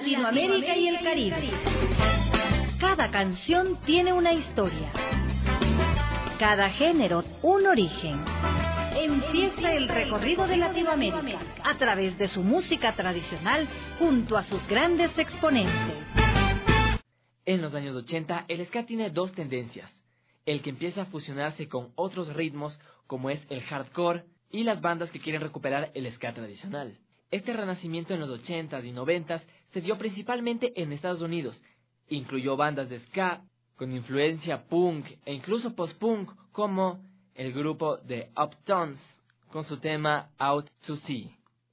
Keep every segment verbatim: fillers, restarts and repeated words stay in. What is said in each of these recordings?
Latinoamérica y el Caribe. Cada canción tiene una historia. Cada género un origen. Empieza el recorrido de Latinoamérica a través de su música tradicional junto a sus grandes exponentes. En los años ochenta, el ska tiene dos tendencias. El que empieza a fusionarse con otros ritmos, como es el hardcore, y las bandas que quieren recuperar el ska tradicional. Este renacimiento en los ochentas y noventas se dio principalmente en Estados Unidos. Incluyó bandas de ska con influencia punk e incluso post-punk, como el grupo de Uptowns con su tema Out to Sea.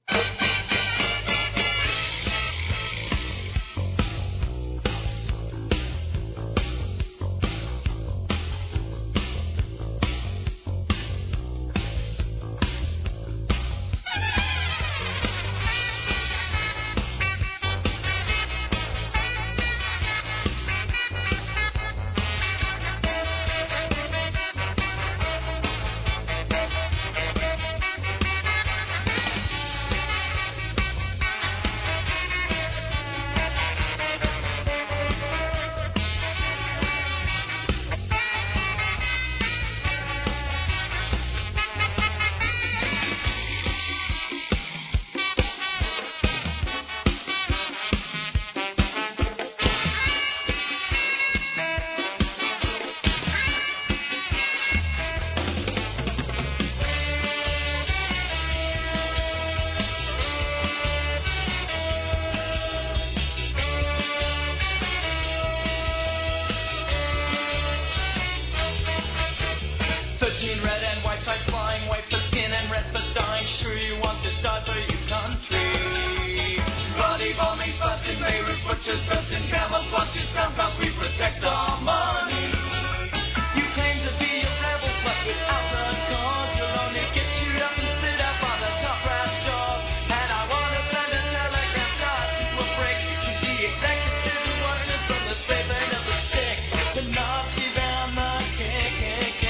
Red and white flags flying, white for skin and red for dying. Sure you want to die for your country. Bloody bombings, busting Beirut, butchers, busting camouflages, ground how we protect our money. You claim to be a rebel, but without a cause, you'll only get chewed up and spit out by the top brass jaws. And I wanna send a telegram shot to a break to the executive who watches from the safe end of the stick. The Nazis and the K K K.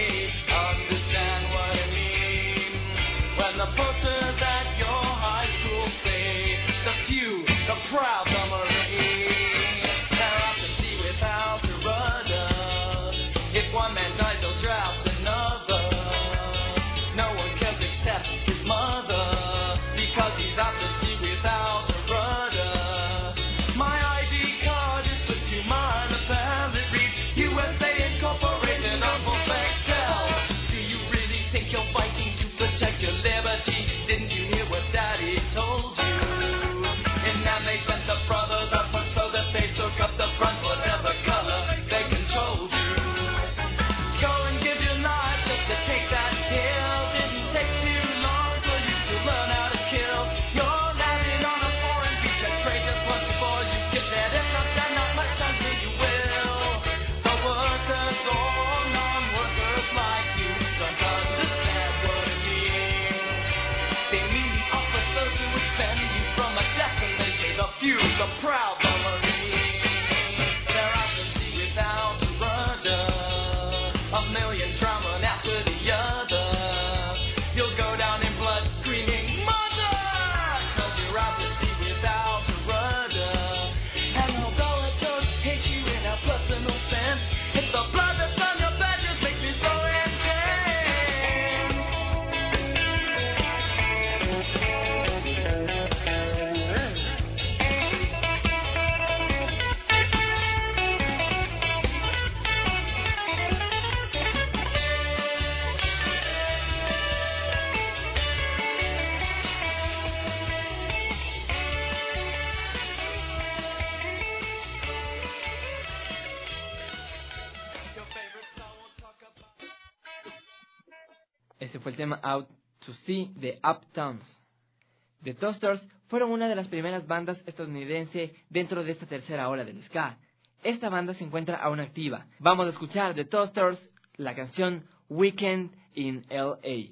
The posters at your high school say the few, the proud, the Marines. They're out to sea without a rudder. If one man dies, they'll draft another. No one cares except his mother, because he's out to sea without a rudder. My I D card is for two mile lapel. It reads U S A Incorporated, Uncle Bechtel. Do you really think you're fighting to protect your liberty? Didn't you hear what Daddy told you? And now they sent the brothers up so that they took up the front, whatever color they controlled you. Go and give your life just to take that hill. Didn't take too long for you to learn how to kill. You're landing on a foreign beach and pray just once before you get dead. If not, then not much until you will. The workers, all non-workers like you, don't understand what it means. They mean the officers who extend you from a destination. The few, the proud, the Marines. They're out to sea without a rudder. A million drowning after the other. You'll go down in blood screaming, mother! Cause you're out to sea without a rudder. And although I don't hate you in a personal sense, it's the blood that's on your badges makes me so Ese fue el tema Out to Sea de Uptowns. The Toasters fueron una de las primeras bandas estadounidenses dentro de esta tercera ola del ska. Esta banda se encuentra aún activa. Vamos a escuchar The Toasters, la canción Weekend in L A.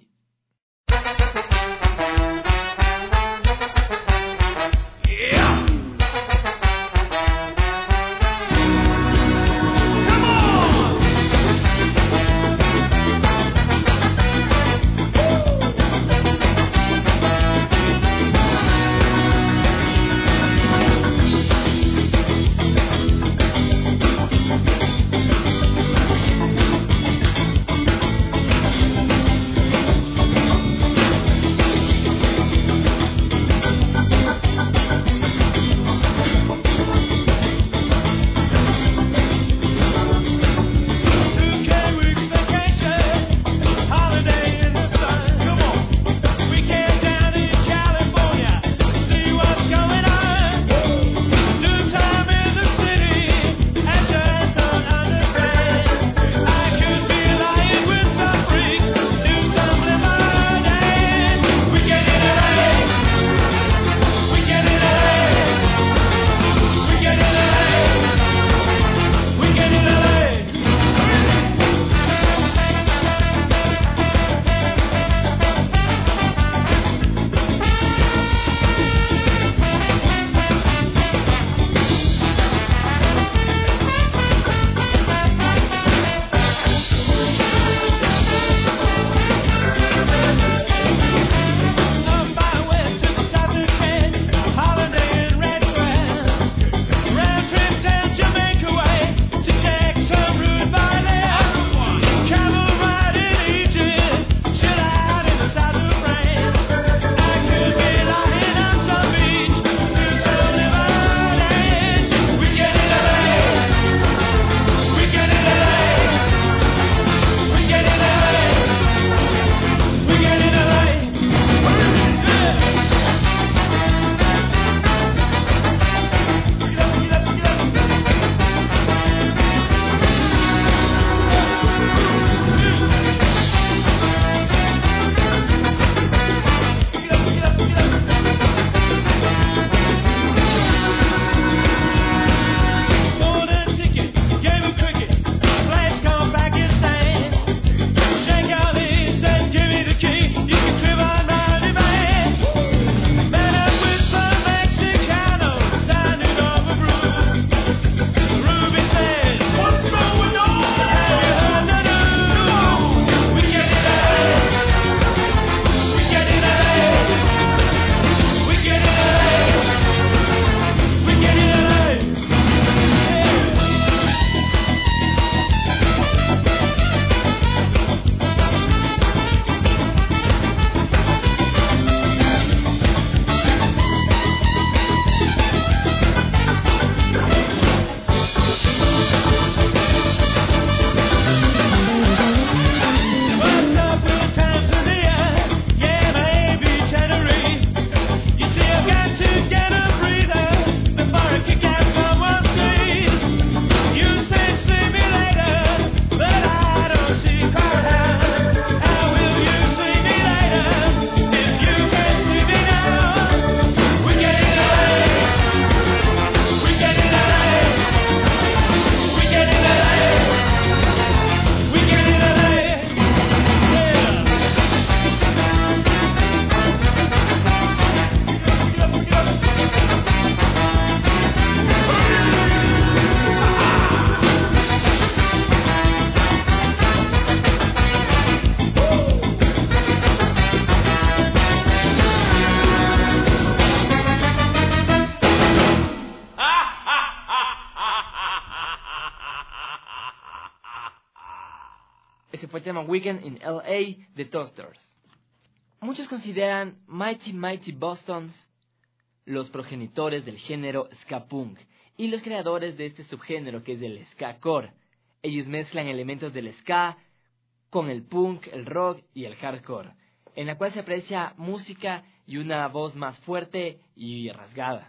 ese fue el tema Weekend in L A de Toasters. Muchos consideran Mighty Mighty Bostons los progenitores del género ska punk y los creadores de este subgénero que es el ska core. Ellos mezclan elementos del ska con el punk, el rock y el hardcore, en la cual se aprecia música y una voz más fuerte y rasgada.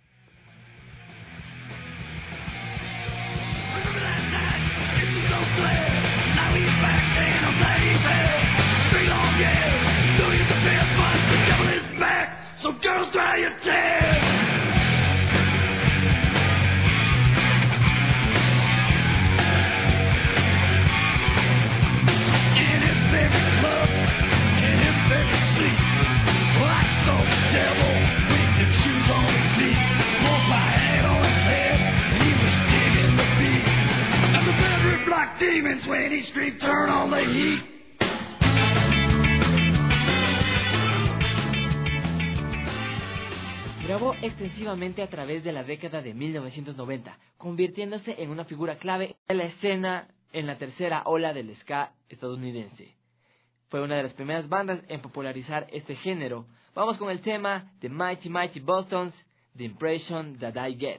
Demons when he screamed, turn on the heat. Grabó extensivamente a través de la década de mil novecientos noventa, convirtiéndose en una figura clave de la escena en la tercera ola del ska estadounidense. Fue una de las primeras bandas en popularizar este género. Vamos con el tema de Mighty Mighty Bostons, The Impression That I Get.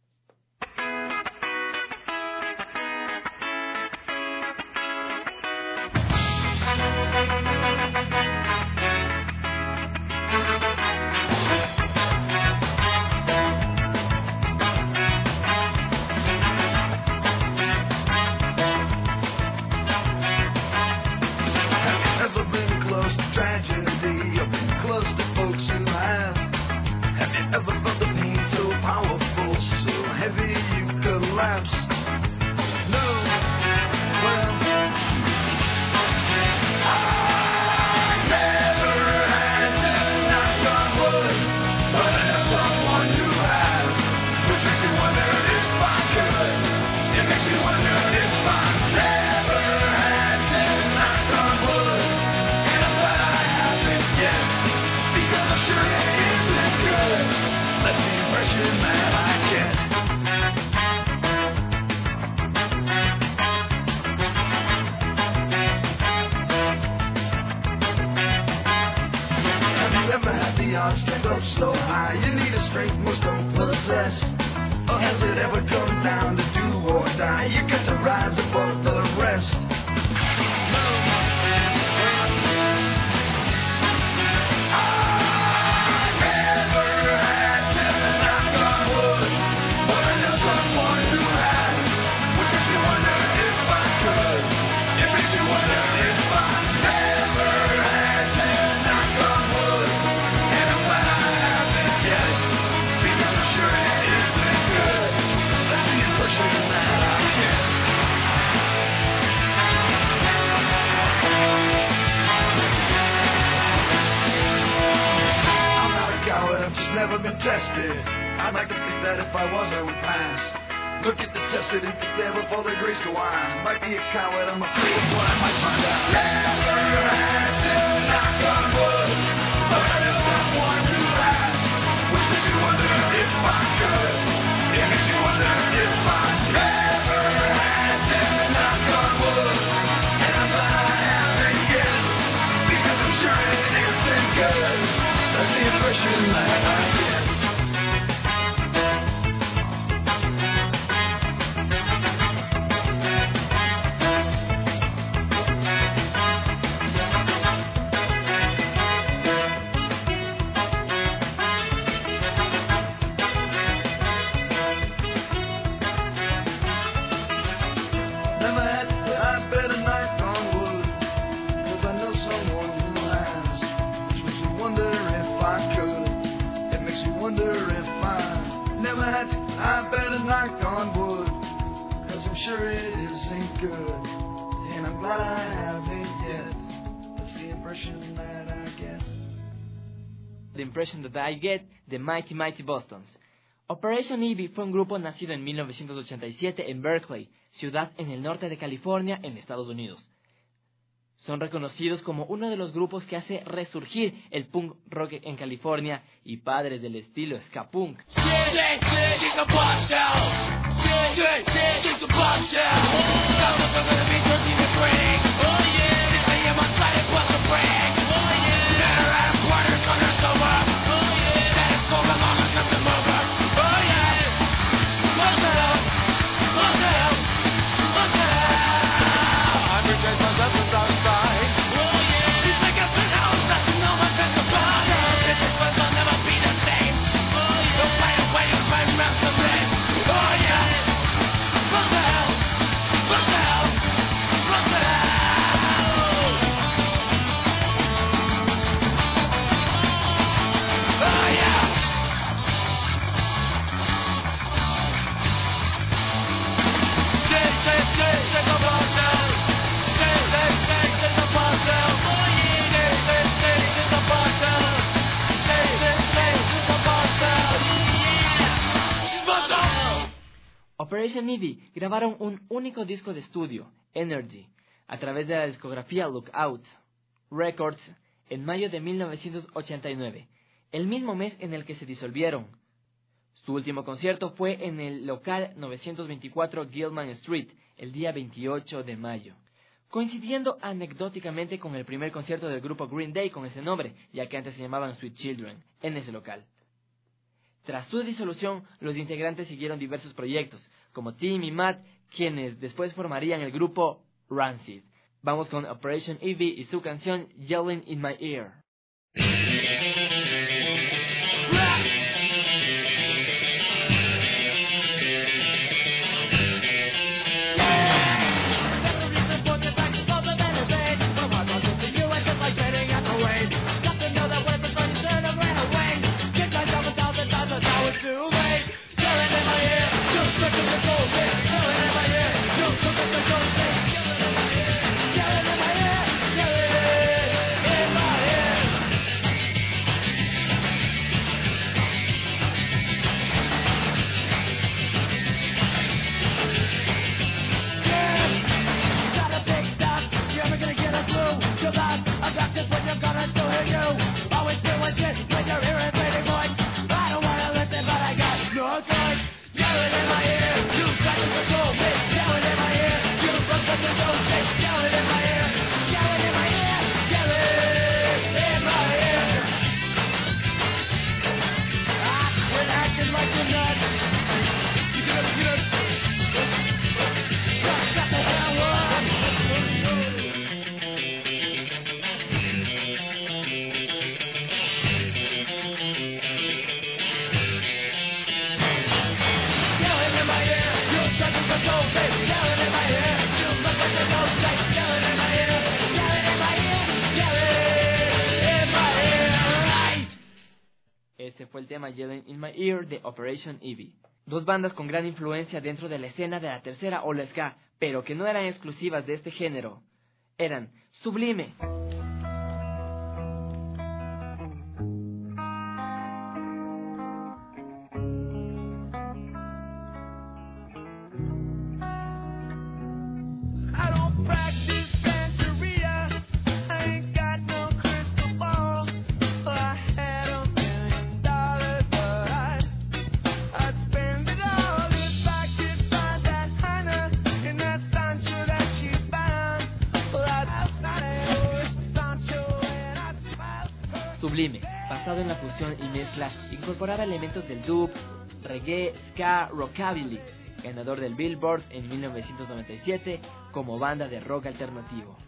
Stand up so high, you need a strength most don't possess. Or has it ever come down to do or die? You got to rise above the rest. Never been tested. I'd like to think that if I was, I would pass. Look at the tested and think there before the grace go on. Might be a coward, I'm afraid of what I might find out. Never had to knock on wood, but I know someone who has. Which makes me wonder if I could. It makes me wonder if I never had to knock on wood, and I'm glad I haven't yet, because I'm sure it isn't good. That's the impression that I get. Never had to, I better knock on wood, 'cause I know someone who has. Which makes me wonder if I could. It makes me wonder if I never had to, I better knock on wood, 'cause I'm sure it isn't good, and I'm glad I haven't yet. That's the impression that I get. The Impression That I Get, de Mighty Mighty Bostons. Operation Ivy fue un grupo nacido en mil novecientos ochenta y siete en Berkeley, ciudad en el norte de California, en Estados Unidos. Son reconocidos como uno de los grupos que hace resurgir el punk rock en California y padres del estilo ska punk. Operation Ivy grabaron un único disco de estudio, Energy, a través de la discografía Lookout Records en mayo de mil novecientos ochenta y nueve, el mismo mes en el que se disolvieron. Su último concierto fue en el local novecientos veinticuatro Gilman Street, el día veintiocho de mayo, coincidiendo anecdóticamente con el primer concierto del grupo Green Day con ese nombre, ya que antes se llamaban Sweet Children, en ese local. Tras su disolución, los integrantes siguieron diversos proyectos, como Tim y Matt, quienes después formarían el grupo Rancid. Vamos con Operation Ivy y su canción Yelling in My Ear. Ese fue el tema Yelling in My Ear de Operation Ivy. Dos bandas con gran influencia dentro de la escena de la tercera ola ska, pero que no eran exclusivas de este género, eran Sublime. Sublime, basado en la fusión y mezcla, incorporaba elementos del dub, reggae, ska, rockabilly, ganador del Billboard en mil novecientos noventa y siete como banda de rock alternativo.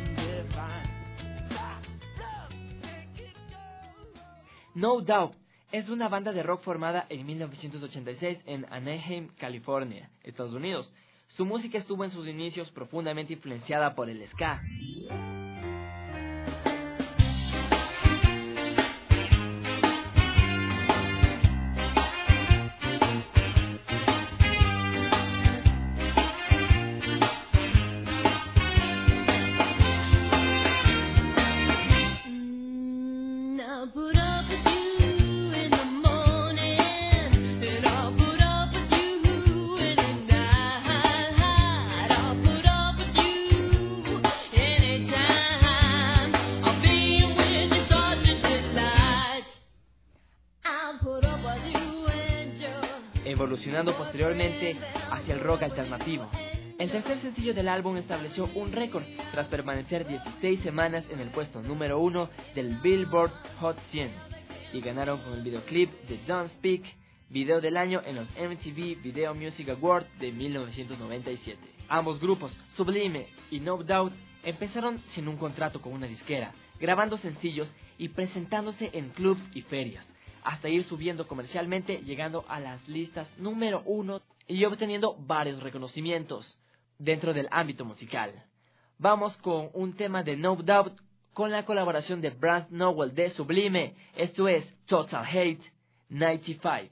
No Doubt es una banda de rock formada en mil novecientos ochenta y seis en Anaheim, California, Estados Unidos. Su música estuvo en sus inicios profundamente influenciada por el ska. Evolucionando posteriormente hacia el rock alternativo. El tercer sencillo del álbum estableció un récord tras permanecer dieciséis semanas en el puesto número uno del Billboard Hot cien y ganaron con el videoclip de Don't Speak, video del año en los M T V Video Music Awards de mil novecientos noventa y siete. Ambos grupos, Sublime y No Doubt, empezaron sin un contrato con una disquera, grabando sencillos y presentándose en clubs y ferias, hasta ir subiendo comercialmente, llegando a las listas número uno y obteniendo varios reconocimientos dentro del ámbito musical. Vamos con un tema de No Doubt con la colaboración de Brand Nowell de Sublime. Esto es Total Hate noventa y cinco.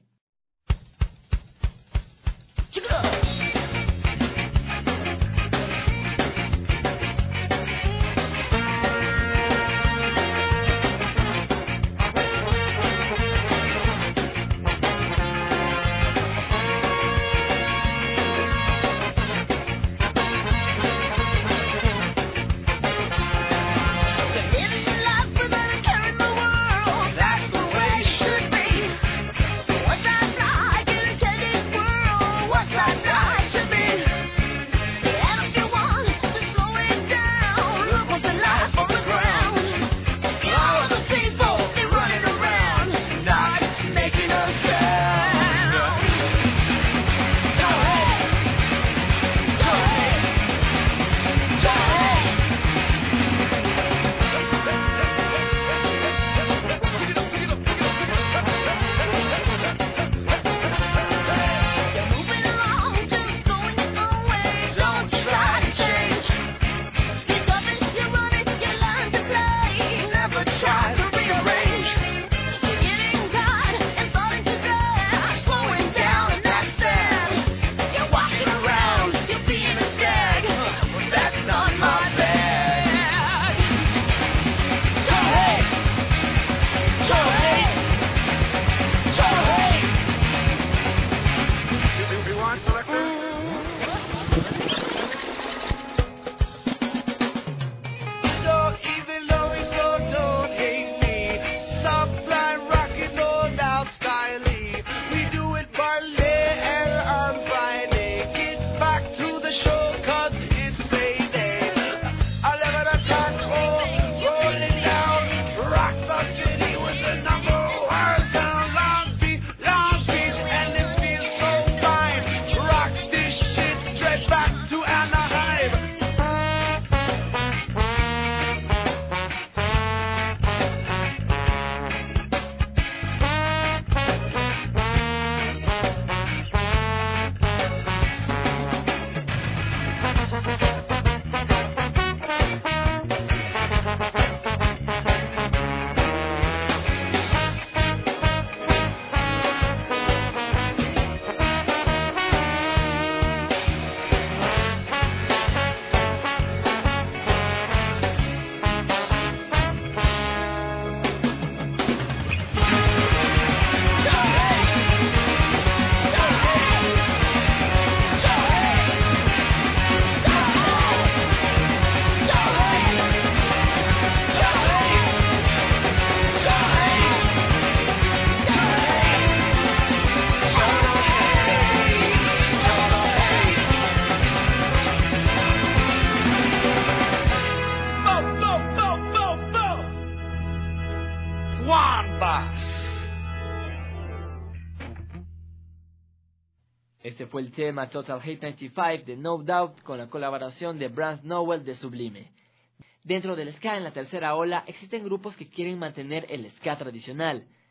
Este fue el tema Total Hate noventa y cinco de No Doubt con la colaboración de Brand Nowell de Sublime. Dentro del ska en la tercera ola existen grupos que quieren mantener el ska tradicional.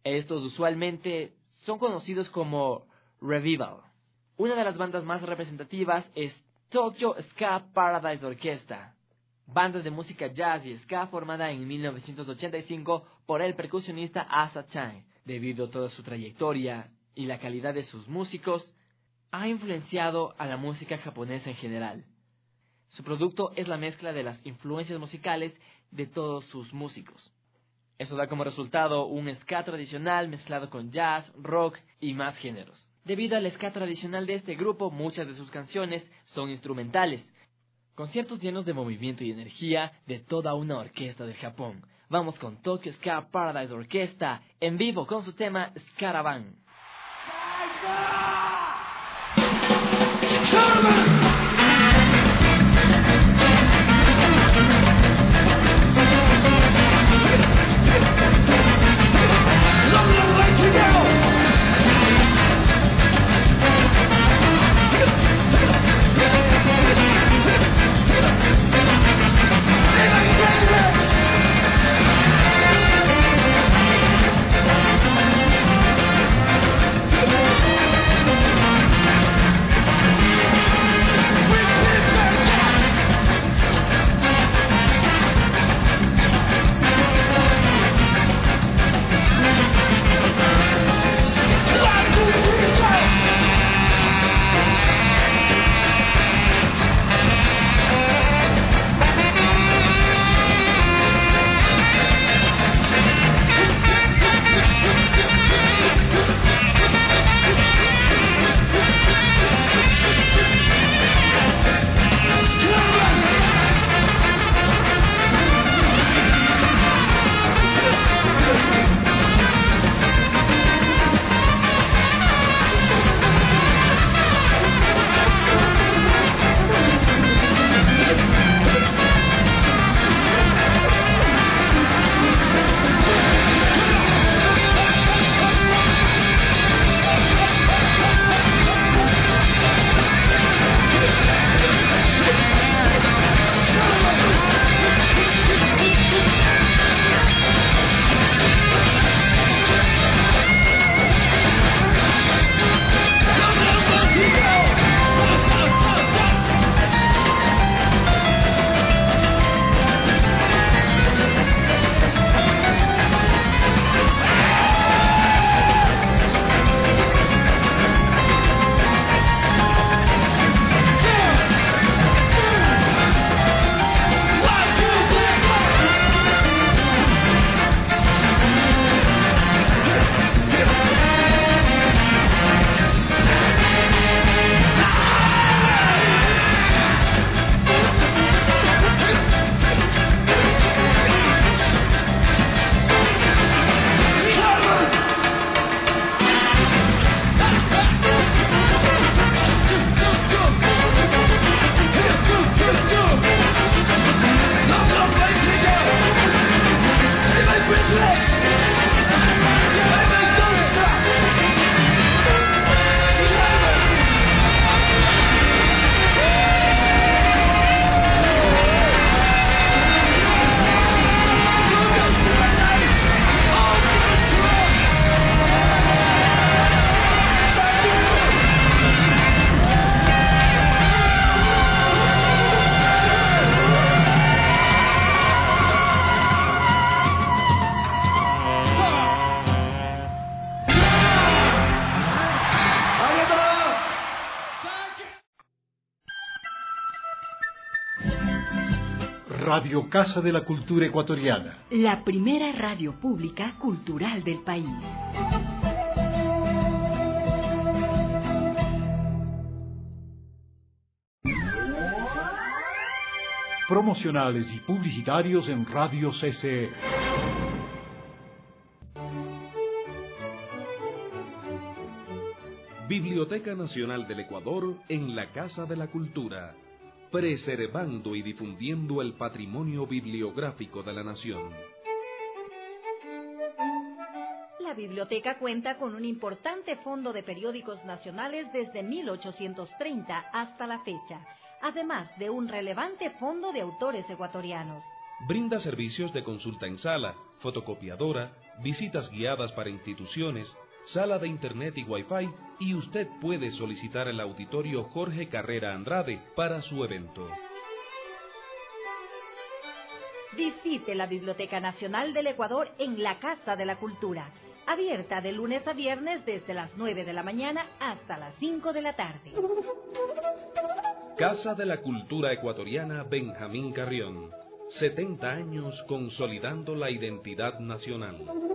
Estos usualmente son conocidos como revival. Una de las bandas más representativas es Tokyo Ska Paradise Orchestra, banda de música jazz y ska formada en mil novecientos ochenta y cinco por el percusionista Asa Chang. Debido a toda su trayectoria y la calidad de sus músicos, ha influenciado a la música japonesa en general. Su producto es la mezcla de las influencias musicales de todos sus músicos. Eso da como resultado un ska tradicional mezclado con jazz, rock y más géneros. Debido al ska tradicional de este grupo, muchas de sus canciones son instrumentales, conciertos llenos de movimiento y energía de toda una orquesta del Japón. Vamos con Tokyo Ska Paradise Orchestra en vivo con su tema Scaravan. Radio Casa de la Cultura Ecuatoriana. La primera radio pública cultural del país. Promocionales y publicitarios en Radio C C E. Biblioteca Nacional del Ecuador en la Casa de la Cultura, preservando y difundiendo el patrimonio bibliográfico de la nación. La biblioteca cuenta con un importante fondo de periódicos nacionales desde mil ochocientos treinta hasta la fecha, además de un relevante fondo de autores ecuatorianos. Brinda servicios de consulta en sala, fotocopiadora, visitas guiadas para instituciones, sala de internet y wifi, y usted puede solicitar el auditorio Jorge Carrera Andrade para su evento. Visite la Biblioteca Nacional del Ecuador en la Casa de la Cultura, abierta de lunes a viernes desde las nueve de la mañana hasta las cinco de la tarde. Casa de la Cultura Ecuatoriana Benjamín Carrión. setenta años consolidando la identidad nacional.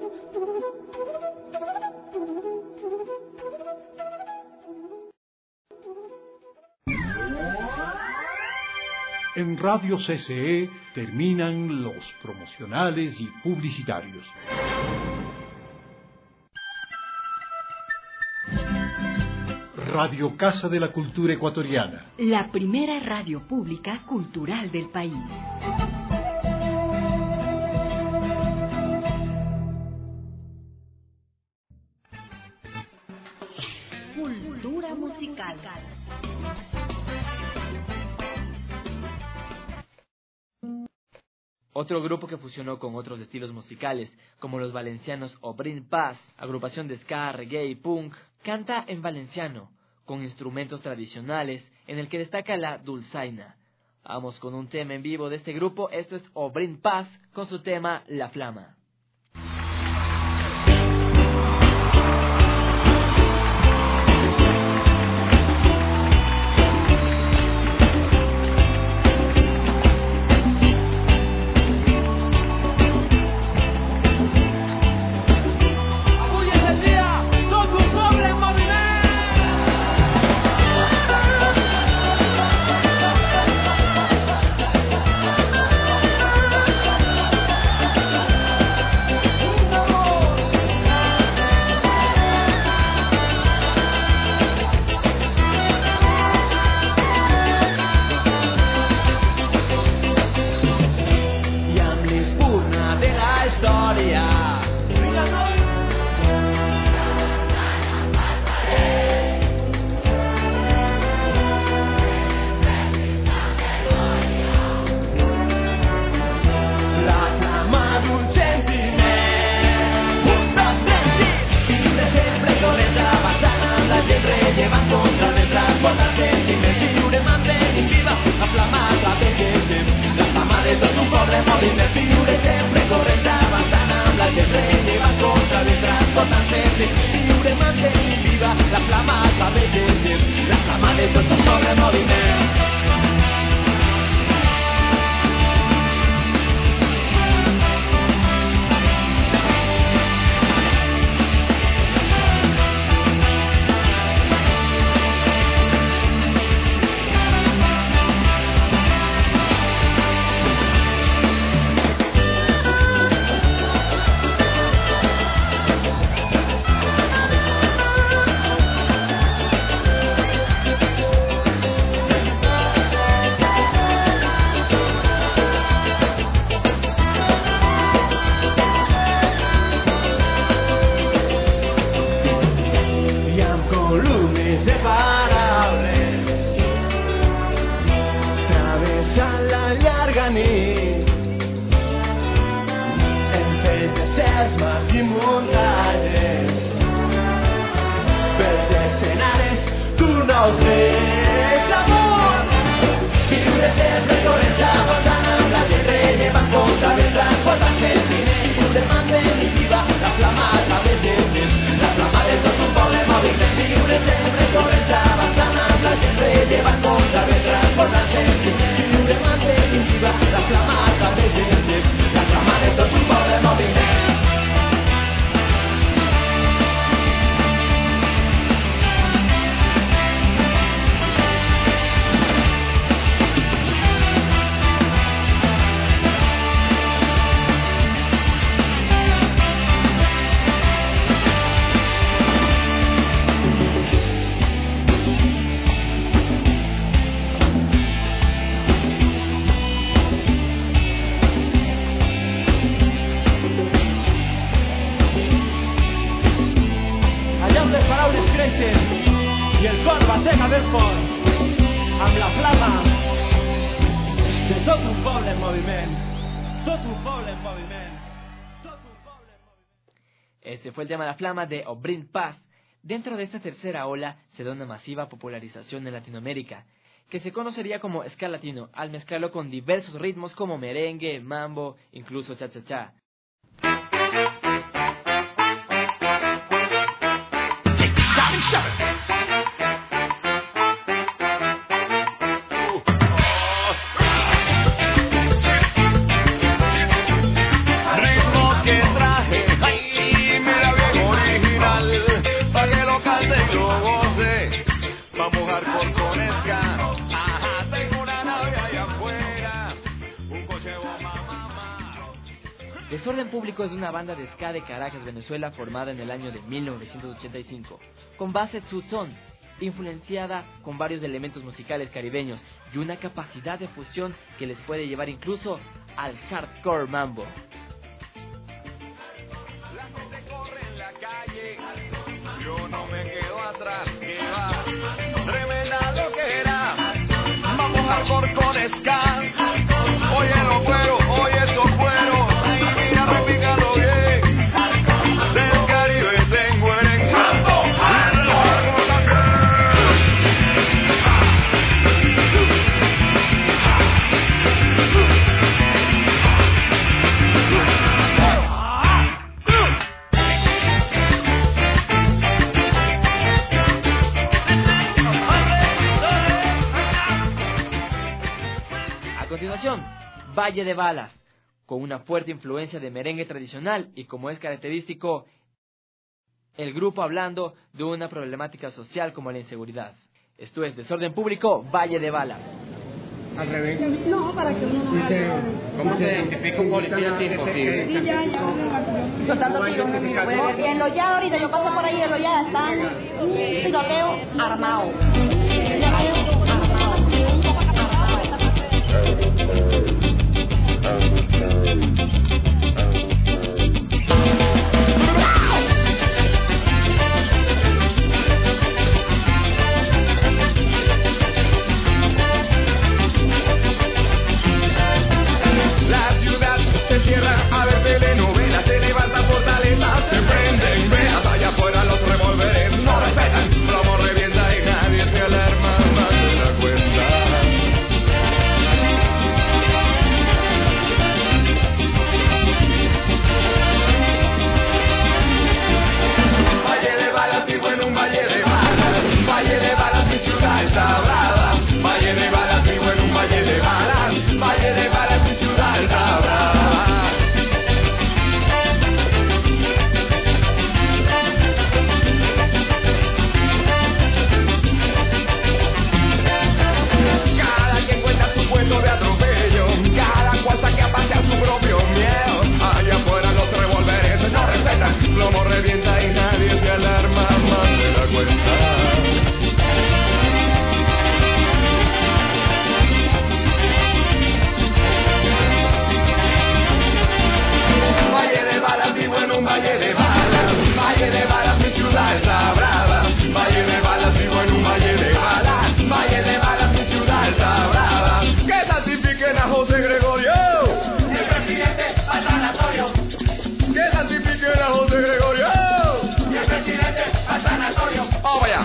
En Radio C C E terminan los promocionales y publicitarios. Radio Casa de la Cultura Ecuatoriana. La primera radio pública cultural del país. Cultura musical. Otro grupo que fusionó con otros estilos musicales, como los valencianos Obrin Paz, agrupación de ska, reggae y punk, canta en valenciano, con instrumentos tradicionales, en el que destaca la dulzaina. Vamos con un tema en vivo de este grupo, esto es Obrin Paz, con su tema La Flama. Ese fue el tema de la flama de Obrin Paz. Dentro de esta tercera ola se da una masiva popularización en Latinoamérica, que se conocería como ska latino, al mezclarlo con diversos ritmos como merengue, mambo, incluso cha-cha-cha. Desorden Público es una banda de ska de Caracas, Venezuela, formada en el año de mil novecientos ochenta y cinco, con base tzu-tson, influenciada con varios elementos musicales caribeños y una capacidad de fusión que les puede llevar incluso al hardcore mambo. La gente corre en la calle, yo no me quedo atrás, que va, tremenda lo que era, vamos hardcore con ska, oye lo cuero, oye esto cuero. Repícalo bien, del Caribe tengo herencia. A continuación, Valle de Balas, con una fuerte influencia de merengue tradicional y como es característico, el grupo hablando de una problemática social como la inseguridad. Esto es Desorden Público, Valle de Balas. Al revés. No, para que uno no Dice, ¿cómo se identifica un policía tipo? Sí, ya, ya. Soltando tiros. En los ya ahorita yo paso por ahí, en los ya están un tiroteo armado. Tiroteo armado. La ciudad se cierra a ver telenovelas, se levanta fortalezas, se prenden velas, allá afuera los revólveres no respetan, plomo revienta y nadie se alarma más de la cuenta. Valle de balas, vivo en un valle de balas, valle de balas, mi ciudad está brava, valle de balas, vivo en un valle de balas, valle de balas, mi ciudad está brava. Cada quien cuenta su cuento de atropello, cada cual saque a pasear su propio miedo, allá afuera los revólveres no respetan, plomo revienta y nadie se alarma más de la cuenta. Valle de balas, vivo en un valle de balas, valle de balas, mi ciudad está brava, valle de balas, vivo en un valle de balas, valle de balas, mi ciudad está brava. Que santifiquen a José Gregorio, el presidente al sanatorio. Que santifiquen a José Gregorio, y el presidente al sanatorio. ¡Vamos allá!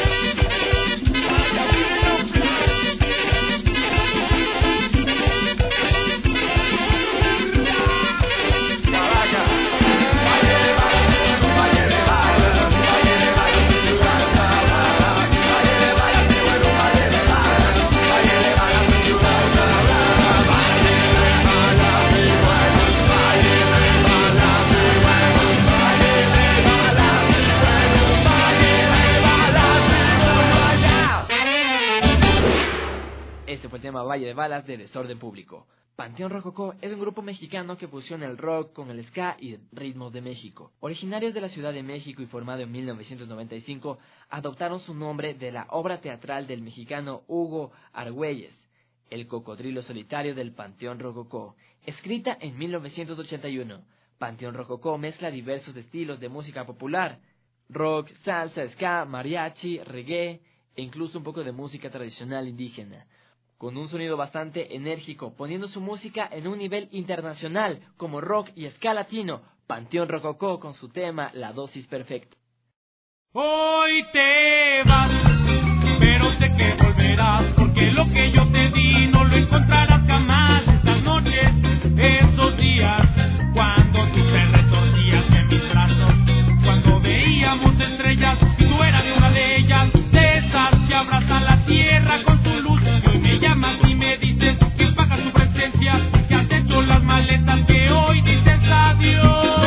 Ese fue el tema Valle de Balas de Desorden Público. Panteón Rococó es un grupo mexicano que fusiona el rock con el ska y ritmos de México. Originarios de la Ciudad de México y formado en mil novecientos noventa y cinco, adoptaron su nombre de la obra teatral del mexicano Hugo Argüelles, El cocodrilo solitario del Panteón Rococó, escrita en mil novecientos ochenta y uno. Panteón Rococó mezcla diversos estilos de música popular, rock, salsa, ska, mariachi, reggae e incluso un poco de música tradicional indígena, con un sonido bastante enérgico, poniendo su música en un nivel internacional como rock y ska latino, Panteón Rococó con su tema La Dosis Perfecta. Hoy te vas, pero sé que volverás, porque lo que yo te di no lo encontrarás jamás. Esas noches, esos días, cuando tú te retorcías en mis brazos, cuando veíamos estrellas y tú eras una de ellas, de esas que abrazan la tierra con tu luz. Y hoy me llamas y me dices que pagas tu presencia, que has hecho las maletas, que hoy dices adiós.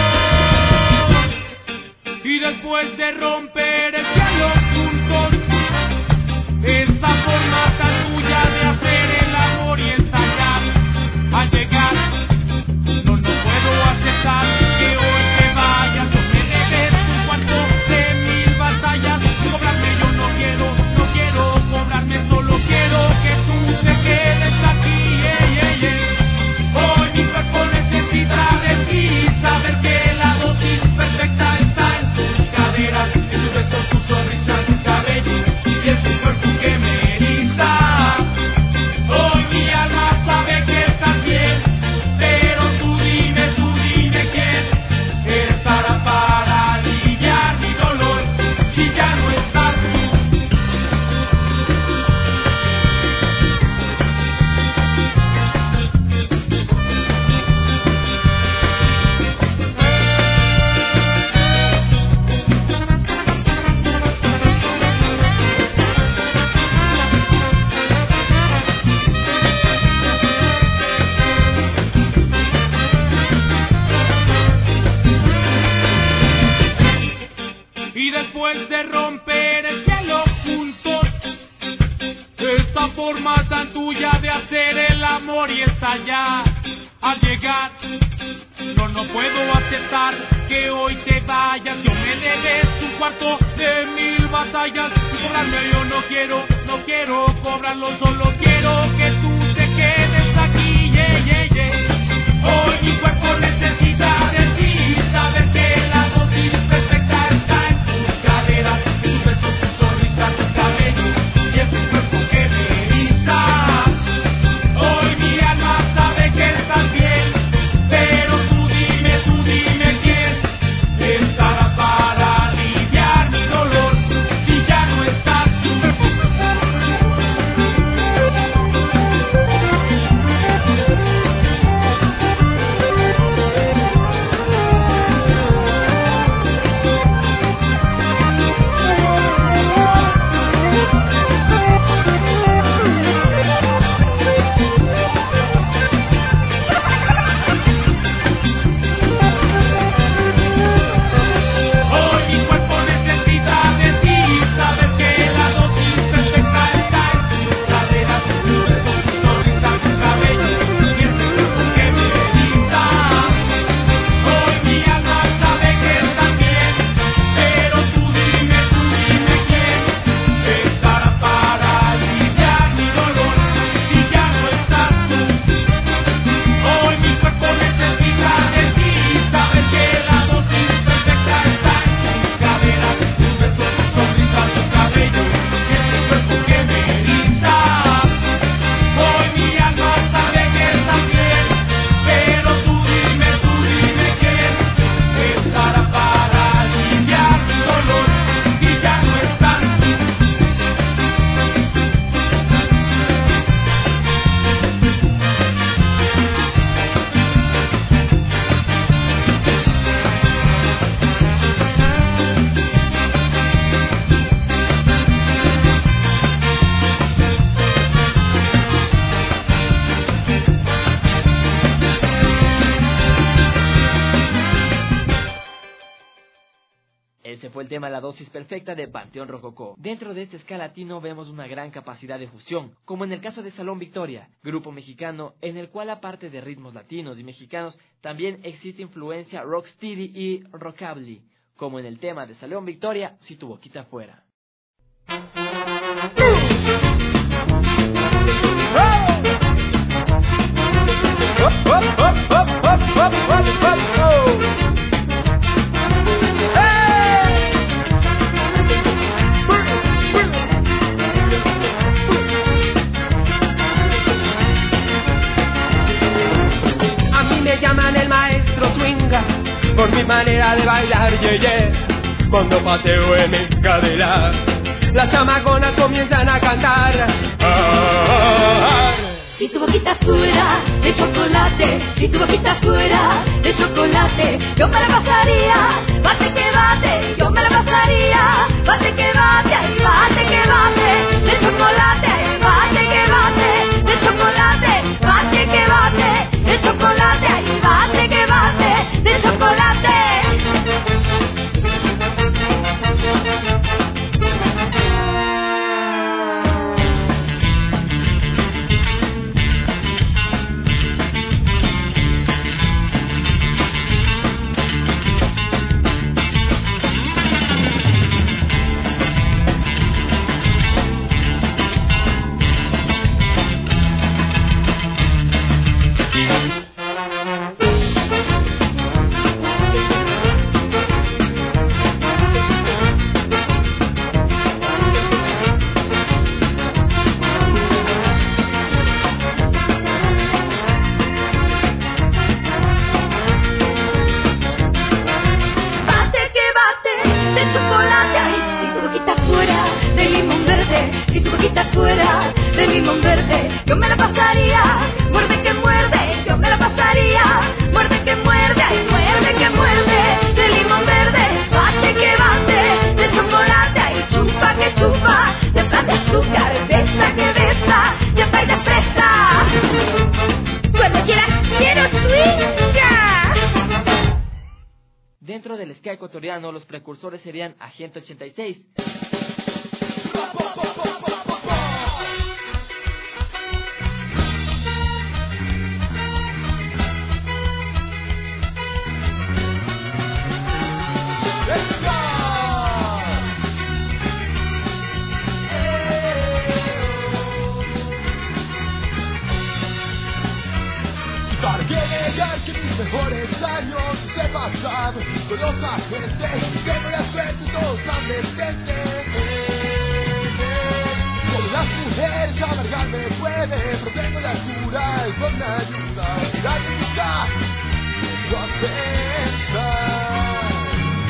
Y después de romper el cielo juntos, esta forma tan tuya de hacer el amor y estallar, al llegar, no, no puedo aceptar que hoy te vayas. No me debes un cuarto de mil batallas, cobrarme yo no quiero, no quiero cobrarme, solo quiero que tú te quedes aquí. Yeah, yeah, yeah. Hoy mi cuerpo necesita de ti, saber que la dosis perfecta está en tus caderas, en tus besos, tu sonrisa, tu cabello y en tu cuerpo que me eriza. Hoy mi alma sabe que estás bien, pero tú dime, tú dime quién estará para aliviar mi dolor si ya no estás tú. Y después de romper el cielo juntos, esta forma tan tuya de hacer el amor y estallar, al llegar, no, no puedo aceptar que hoy te vayas. Yo me debes un cuarto de mil batallas, y cobrarme yo no quiero, no quiero cobrarlo, solo quiero que tú te quedes aquí. Yeah, yeah, yeah. Hoy mi cuerpo necesita de ti, saber que la dosis perfecta está en tus caderas, en tus besos, tu sonrisa, tu cabello y en tu cuerpo que me eriza. Hoy mi alma sabe que estás bien, pero tú dime, tú dime quién estará para aliviar mi dolor si ya no estás tú. Ese fue el tema La Dosis Perfecta de Panteón Rococó. Dentro de este ska latino vemos una gran capacidad de fusión, como en el caso de Salón Victoria, grupo mexicano en el cual aparte de ritmos latinos y mexicanos, también existe influencia rocksteady y rockabilly, como en el tema de Salón Victoria, Si tu boquita fuera. por mi manera de bailar, ye, ye. Cuando paseo en mi cadera, las chamaconas comienzan a cantar. Ah, si tu boquita fuera de chocolate, si tu boquita fuera de chocolate, yo me la pasaría, bate que bate, yo me la pasaría, bate que bate, ay, bate que bate, de chocolate, ay, bate que bate, de chocolate, bate que bate, de chocolate, ay, bate que bate, de chocolate. Dentro del ska ecuatoriano, los precursores serían Agente ochenta y seis. ¿Para qué negar que mis mejores años he pasado con los agentes? Tengo la suerte todos adolescentes. Con las mujeres amargarme puede, pero tengo la cura y con la ayuda. Nadie busca, no acepta.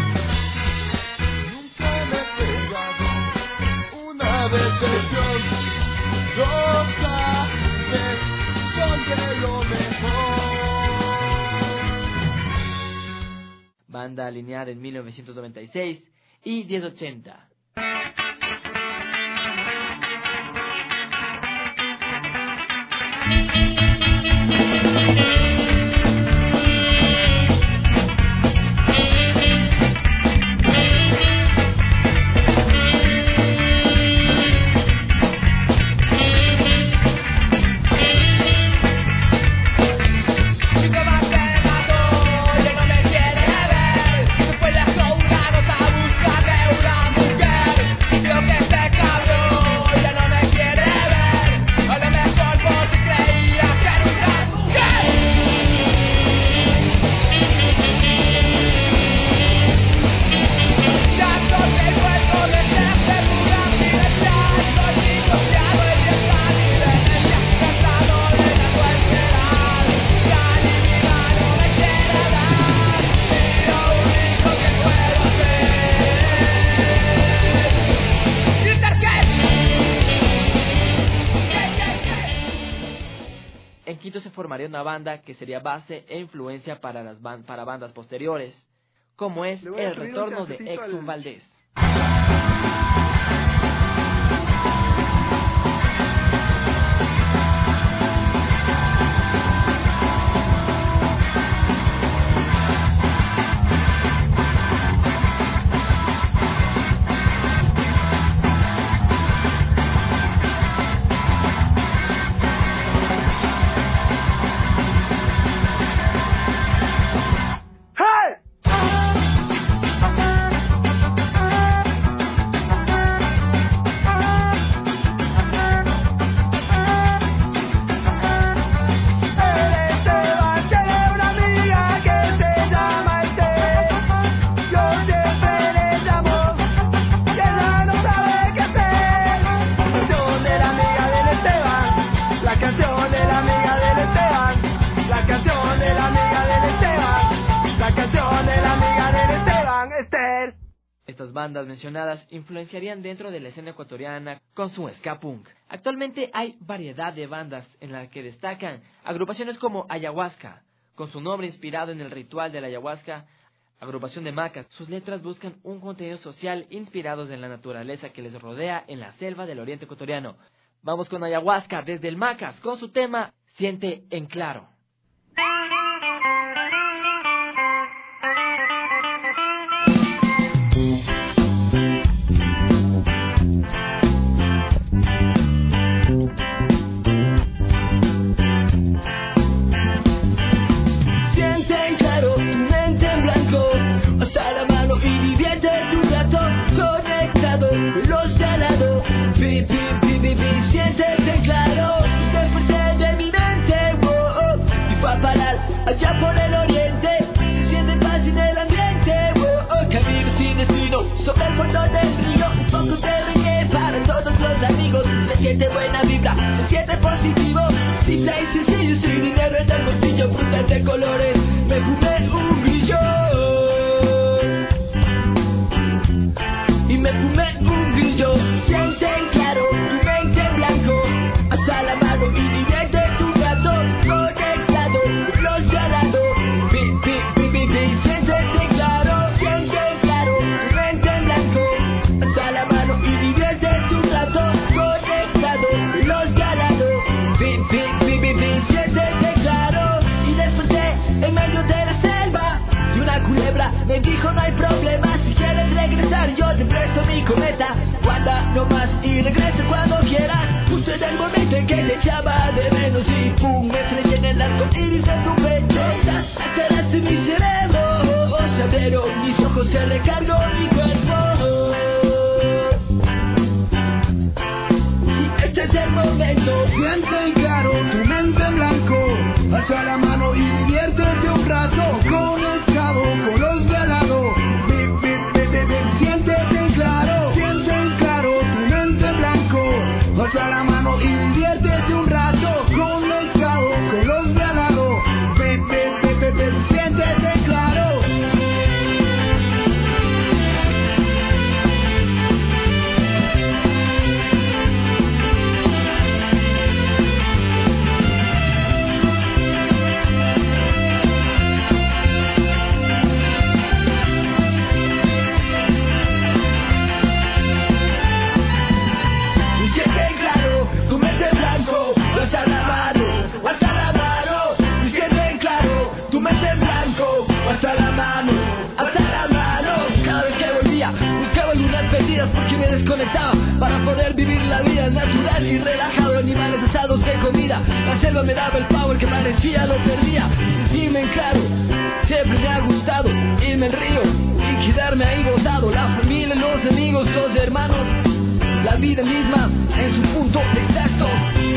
Nunca me he pegado una decepción. Los ángeles son de lo mejor. Banda alineada en mil novecientos noventa y seis y diez ochenta. En Quito se formaría una banda que sería base e influencia para las ban para bandas posteriores, como es El Retorno de Exxon Valdez. Hey! las bandas mencionadas influenciarían dentro de la escena ecuatoriana con su ska punk. Actualmente hay variedad de bandas en las que destacan agrupaciones como Ayahuasca, con su nombre inspirado en el ritual de la ayahuasca, agrupación de Macas. Sus letras buscan un contenido social inspirados en la naturaleza que les rodea en la selva del oriente ecuatoriano. Vamos con Ayahuasca desde el Macas con su tema Siente en Claro. Allá por el oriente se siente paz en el ambiente. Oh, oh, camino sin destino sobre el fondo del río. Un poco de reggae para todos los amigos. Se siente buena vibra, se siente positivo. Simple y sencillo, sin dinero en el bolsillo. Frutas de colores, me fumé un grillo. Y me fumé un grillo. Siente en claro, tu mente en blanco. Hasta la mano y divierte tu rato. Conectado con los de al lado. Pi, pi, pi, pi, pi. Siéntete claro, siente claro, tu mente en blanco. Hasta la mano y divierte tu rato. Conectado con los de al lado. Pi, pi, pi, pi, pi. Siéntete claro. Y desperté en medio de la selva. Y una culebra me dijo no hay problema. Si quieres regresar yo te presto mi cometa. Guarda nomás y regresa cuando quieras. Justo en el momento en que te echaba de menos. Y pum, me estrellé en el arco iris de tu belleza. Alteraste mi cerebro, oh, oh, se abrieron mis ojos, se recargó mi cuerpo. Y este es el momento. Siente en claro, tu mente en blanco. Alza la mano y diviértete un rato. Conectado con los de al lado. Bip, bip, bip, bip, bip. Siéntete en claro, siente en claro, tu mente en blanco. Alza la mano y diviértete un rato. Conectado con los de al lado. Bip, bip, bip, bip, bip. Siéntete claro. Alza la mano, alza la mano. Cada vez que volvía, buscaba lunas perdidas porque me desconectaba para poder vivir la vida natural y relajado. Animales asados de comida, la selva me daba el power que parecía lo perdía. Y me encaro, siempre me ha gustado irme al río y quedarme ahí botado. La familia, los amigos, los hermanos, la vida misma en su punto exacto.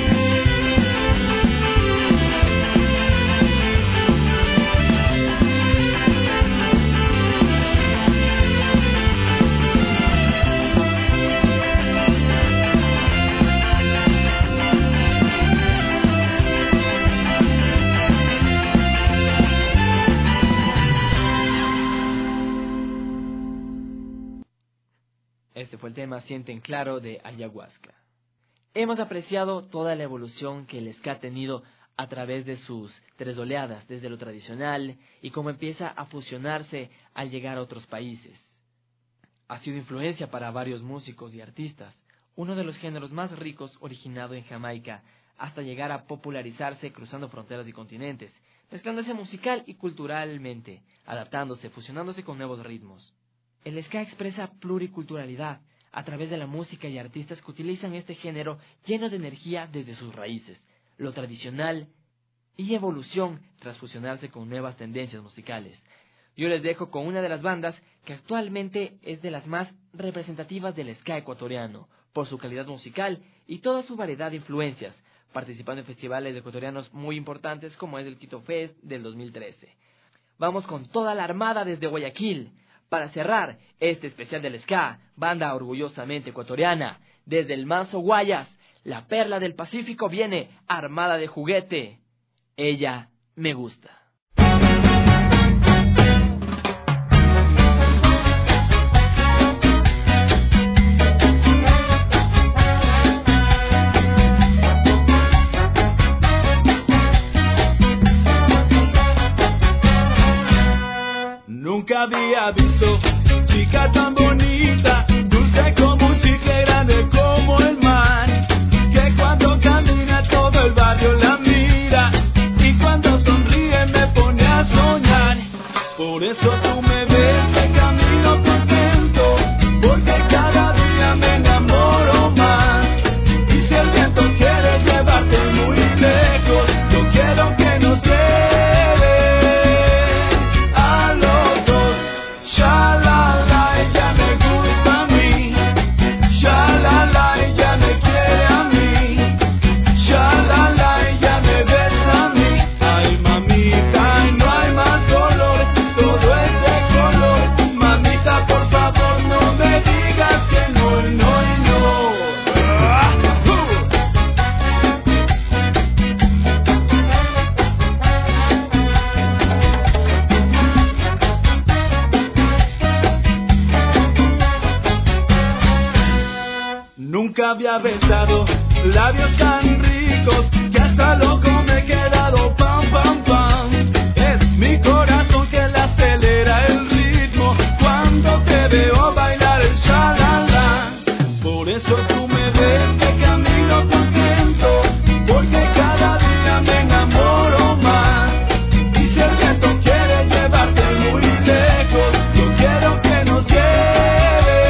Este fue el tema Siente en Claro de Ayahuasca. Hemos apreciado toda la evolución que el ska ha tenido a través de sus tres oleadas, desde lo tradicional y cómo empieza a fusionarse al llegar a otros países. Ha sido influencia para varios músicos y artistas, uno de los géneros más ricos originado en Jamaica, hasta llegar a popularizarse cruzando fronteras y continentes, mezclándose musical y culturalmente, adaptándose, fusionándose con nuevos ritmos. El ska expresa pluriculturalidad a través de la música y artistas que utilizan este género lleno de energía desde sus raíces, lo tradicional y evolución tras fusionarse con nuevas tendencias musicales. Yo les dejo con una de las bandas que actualmente es de las más representativas del ska ecuatoriano, por su calidad musical y toda su variedad de influencias, participando en festivales ecuatorianos muy importantes como es el Quito Fest del dos mil trece. Vamos con toda la armada desde Guayaquil. Para cerrar este especial del ska, banda orgullosamente ecuatoriana, desde el Manso Guayas, la perla del Pacífico viene armada de juguete. Ella me gusta. había visto. Chica tan bonita, dulce como un chicle, grande como el mar, que cuando camina todo el barrio la mira, y cuando sonríe me pone a soñar. Por eso tú me ves de camino contento, porque cada día me enamoro más. Y si el viento quiere llevarte muy lejos, yo quiero que nos lleve a los dos. Shalala, ella me gusta a mí. Shalala, ella me quiere a mí. Shalala, ella me besa a mí. Ay, mamita, y no hay más dolor, todo es de color. Mamita, por favor, no me digas que no, no, no. Ah, uh. Nunca había besado labios tan ricos que hasta loco me he quedado. Pam, pam, pam. Es mi corazón que le acelera el ritmo cuando te veo bailar el shalala. Por eso tú me ves de camino contento, porque cada día me enamoro más. Y si el viento quiere llevarte muy lejos, yo quiero que nos lleve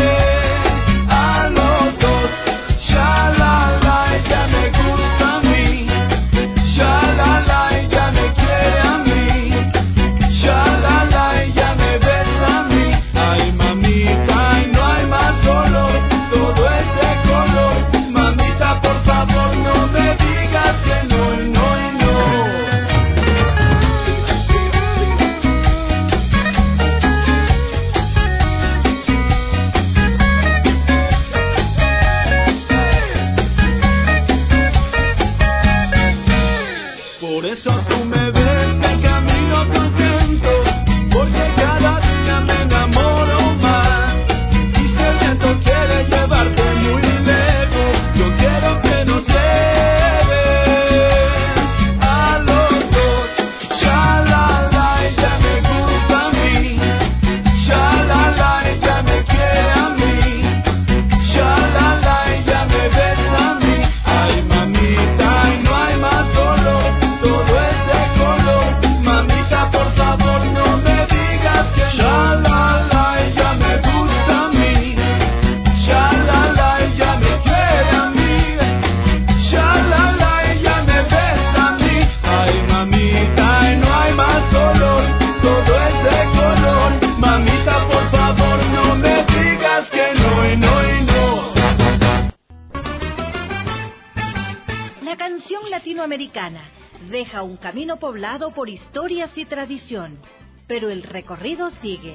a los dos. Shalala, ella me gusta a mí. Shalala, ella me quiere a mí. Shalala, ella me besa a mí. Ay, mamita, y no hay más dolor, todo es de color. Mamita, por favor, no me digas que no, no, no. Por eso tú me ves de camino contento, porque cada día me enamoro más. Y si el viento quiere llevarte muy lejos, yo quiero que nos lleve a los dos. Shalala, ella me gusta a mí. Shalala, ella me quiere a mí. Shalala, ella me besa a mí. Ay, mamita, y no hay más dolor, todo es de color. Mamita, por favor, no me digas que shalala, ella me gusta a mí. Shalala, ella me quiere a mí. Shalala, ella me besa a mí. Ay, mamita, y no hay más dolor, todo es de color. Mamita, por favor, no me digas que no, y no, y no. La canción latinoamericana deja un camino poblado por historias y tradición, pero el recorrido sigue.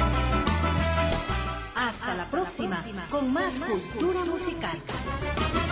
Hasta la próxima con más cultura musical.